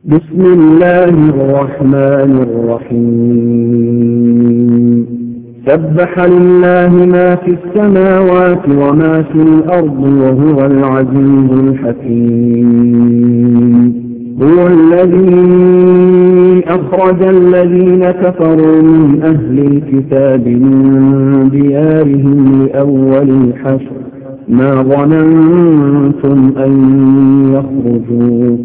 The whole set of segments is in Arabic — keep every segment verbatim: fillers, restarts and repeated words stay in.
بسم الله الرحمن الرحيم سبح لله ما في السماوات وما في الأرض وهو العزيز الحكيم هو الذي أخرج الذين كفروا من أهل الكتاب من ديارهم لأول الحشر ما ظننتم أن يخرجوا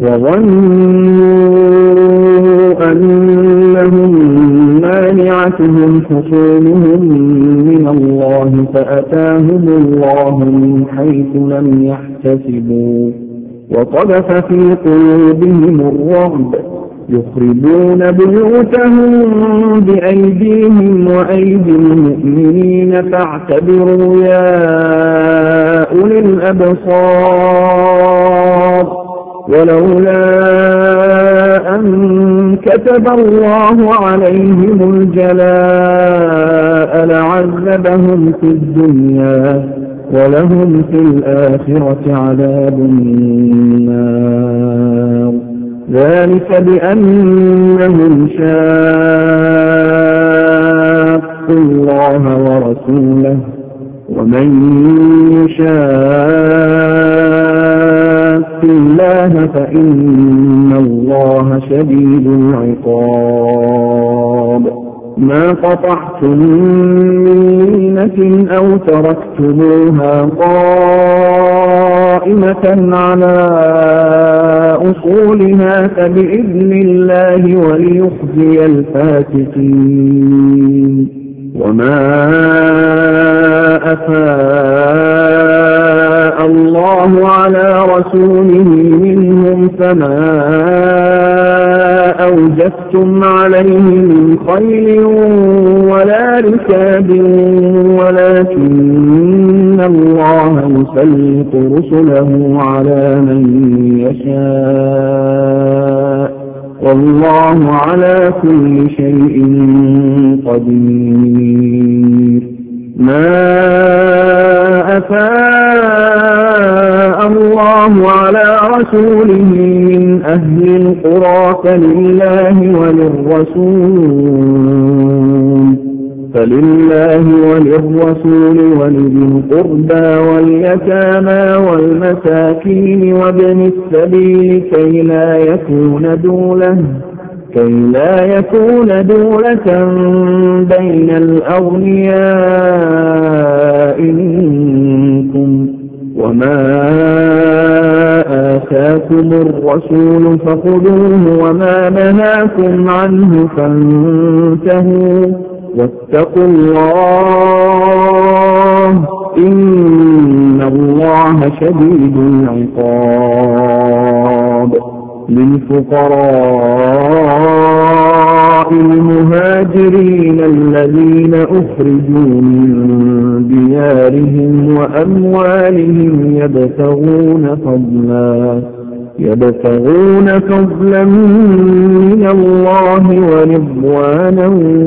وظنوا أنهم مانعتهم حصولهم من الله فأتاهم الله من حيث لم يحتسبوا وقذف في قلوبهم الرعب يخربون بيوتهم بأيديهم وأيدي المؤمنين فاعتبروا يا أولي الأبصار ولولا أن كتب الله عليهم الجلاء لعذبهم في الدنيا ولهم في الآخرة عذاب النار ذلك بأنهم شاقوا الله ورسوله ومن يشاق الله فإن الله شديد العقاب ما قطعتم من لينة أو تركتموها قائمة على أصولها فبإذن الله وليخزي الفاسقين وما أفاء الله على رسوله منهم فما أوجفتم عليه من خيل ولا ركاب ولكن الله يسلط رسله على من يشاء والله على كل شيء قدير ما أفاء الله على رسوله من أهل القرى فلله وللرسول فلله وللرسول ولذي القربى واليتامى والمساكين وابن السبيل كي لا يكون دولة كي لا يكون دولة بين الأغنياء منكم وما آتاكم الرسول فخذوه وما نهاكم عنه فانتهوا واتقوا الله إن الله شديد العقاب للفقراء المهاجرين الذين أخرجوا من ديارهم وأموالهم يبتغون فضلا يبتغون فضلا من الله ورضوانا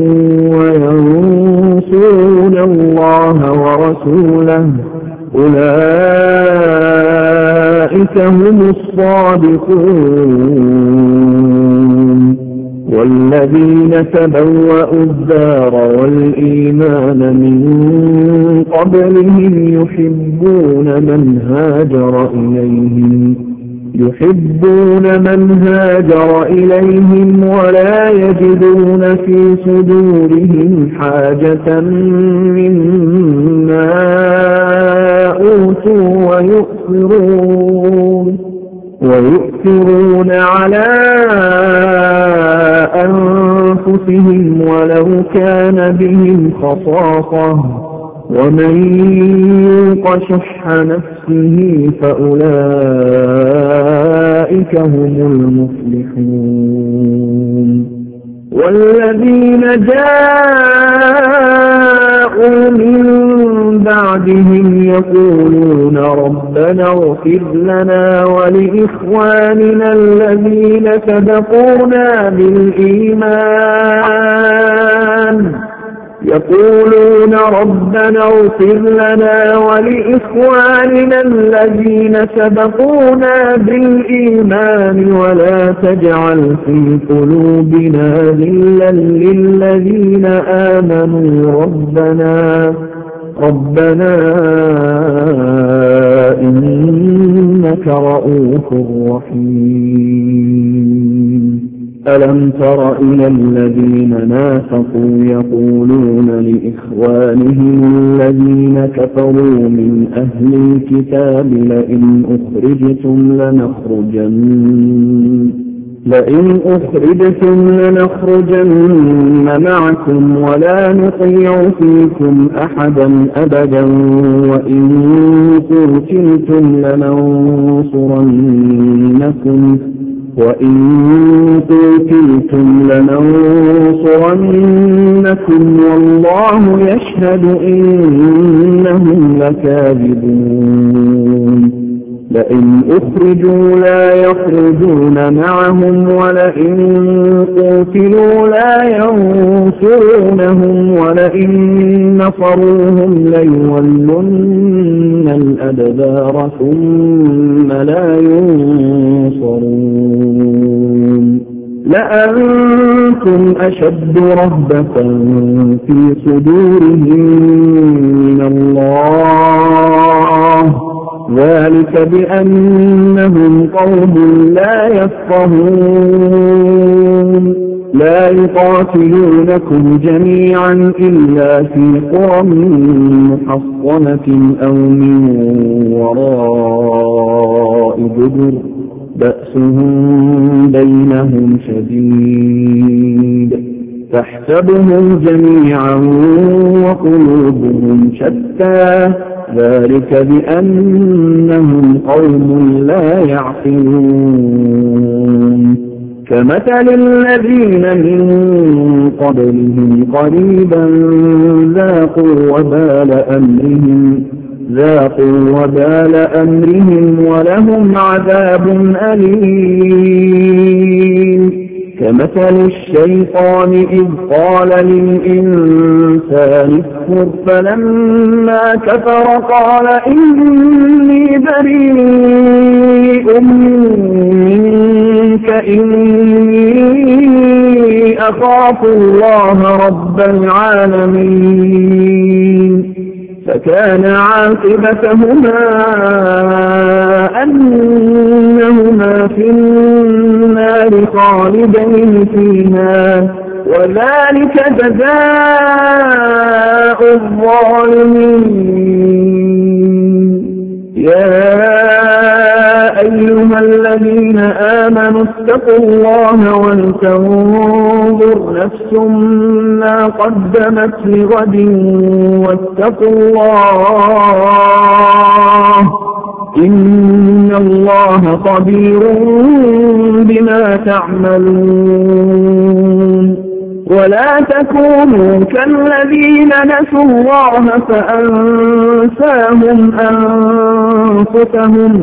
وينصرون الله ورسوله أولئك هم الصادقون والذين تبوأوا الدار والإيمان من قبلهم يحبون من هاجر إليهم يحبون من هاجر إليهم ولا يجدون في صدورهم حاجة مما أوتوا ويؤثرون ويؤثرون على أنفسهم ولو كان بهم خصاصة ومن يوق شح نفسه فأولئك هم المفلحون والذين جاءوا من بعدهم يقولون ربنا اغفر لنا ولإخواننا الذين سبقونا بالإيمان يقولون ربنا اغفر لنا ولإخواننا الذين سبقونا بالإيمان ولا تجعل في قلوبنا غلا للذين آمنوا ربنا ربنا إنك رؤوف رحيم. ألم تر إلى الذين نافقوا يقولون لإخوانهم الذين كفروا من أهل الكتاب لئن أخرجتم لنخرجن لئن أخرجتم لنخرجن معكم ولا نطيع فيكم أحدا أبدا وإن قتلتم لننصرنكم وإن قتلتم لننصرنكم والله يشهد إنهم لكاذبون. لئن أخرجوا لا يخرجون معهم ولئن قتلوا لا ينصرونهم ولئن نصروهم ليولن الأدبار ثم لا ينصرون. لأنتم أشد رهبة في صدورهم من الله ذلك بأنهم قوم لا يفقهون. لا يقاتلونكم جميعا إلا في قرى محصنة أو من وراء جدر بأسهم بينهم شديد تحسبهم جميعا وقلوبهم شتى ذلك بأنهم قوم لا يعقلون. كمثل الذين من قبلهم قريبا ذاقوا وبال أمرهم ذاقوا وبال أمرهم ولهم عذاب أليم. كمثل الشيطان إذ قال للإنسان اكفر فلما كفر قال إني بريء منك إني أخاف الله رب العالمين. فكان عاقبتهما أنهما في النار خالدين فيها وذلك جزاء الظالمين. يا أيها الذين آمنوا اتقوا الله ولتنظر نفس ما قدمت لغد واتقوا الله إن الله خبير بما تعملون. ولا تكونوا كالذين نسوا الله فأنساهم أنفسهم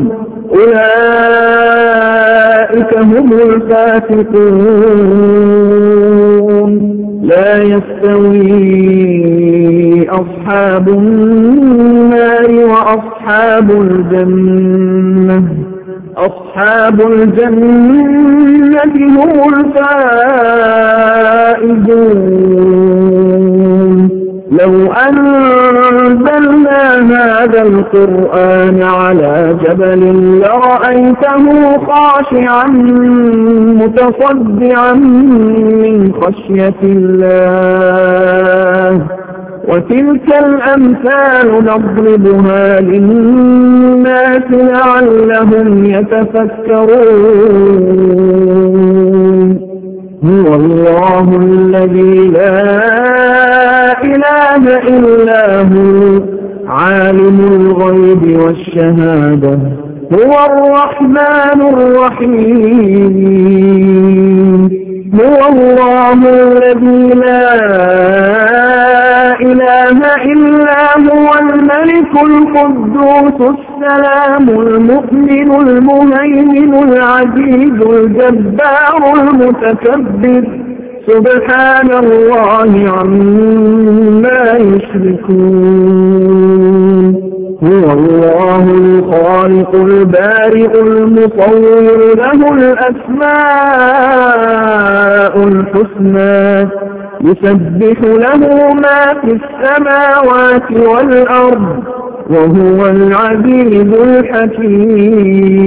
أولئك هم الفاسقون. لا يستوي أصحاب النار وأصحاب الجنة أصحاب الجنة هم الفائزون. لو أنزلنا هذا القرآن على جبل لرأيته خاشعا متصدعا من خشية الله. وتلك الأمثال نضربها للناس لعلهم يتفكرون. هو الله الذي لا إله إلا هو عالم الغيب والشهادة هو الرحمن الرحيم. هو الله الذي لا إله إلا هو الملك القدوس السلام المؤمن المهيمن العزيز الجبار المتكبر سبحان الله عما يشركون هو الله الخالق البارئ المصور له الأسماء الحسنى يسبح له ما في السماوات والأرض وهو العزيز الحكيم